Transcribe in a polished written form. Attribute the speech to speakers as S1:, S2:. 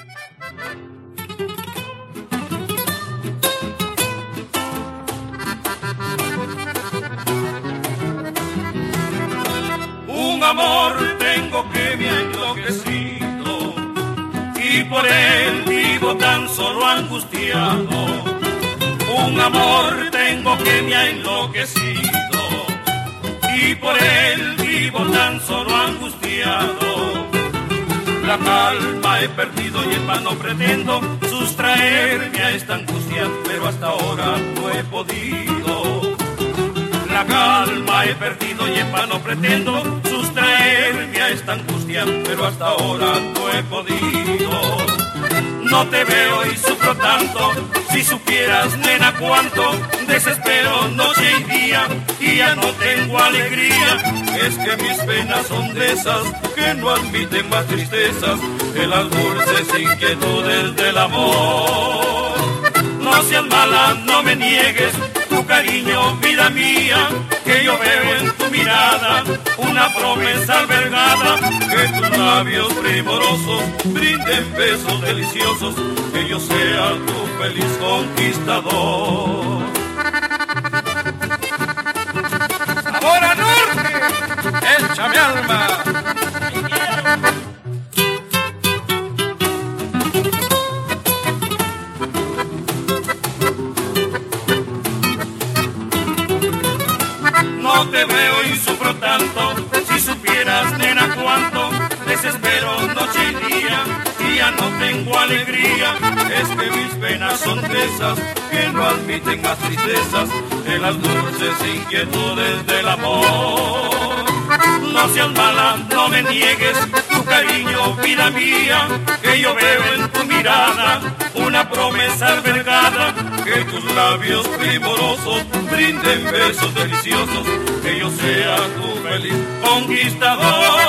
S1: Un amor tengo que me ha enloquecido y por él vivo tan solo angustiado. Un amor tengo que me ha enloquecido y por él vivo tan solo angustiado. La calma he perdido y en vano pretendo sustraerme a esta angustia, pero hasta ahora no he podido. La calma he perdido y en vano pretendo sustraerme a esta angustia, pero hasta ahora no he podido. No te veo y sufro tanto, si supieras, nena, cuánto desespero noche y día, y ya no tengo alegría. Es que mis penas son de esas que no admiten más tristezas que las dulces inquietudes del amor. No seas mala, no me niegues tu cariño, vida mía, que yo veo en tu mirada una promesa albergada, que tus labios primorosos brinden besos deliciosos, que yo sea tu feliz conquistador.
S2: ¡Ahora norte! ¡Échame alma!
S1: No te veo y sufro tanto, si supieras, nena, cuánto desespero noche y día, y ya no tengo alegría. Es que mis penas son de esas que no admiten más tristezas que las dulces inquietudes del amor. No seas mala, no me niegues tu cariño, vida mía, que yo veo en tu mirada una promesa albergada, que tus labios primorosos brinden besos deliciosos, que yo sea tu feliz conquistador.